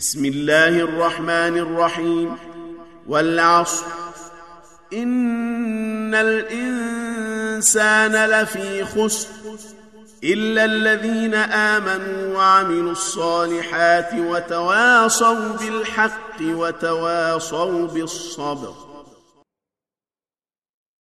بسم الله الرحمن الرحيم. والعصر إن الإنسان لفي خسر إلا الذين آمنوا وعملوا الصالحات وتواصوا بالحق وتواصوا بالصبر.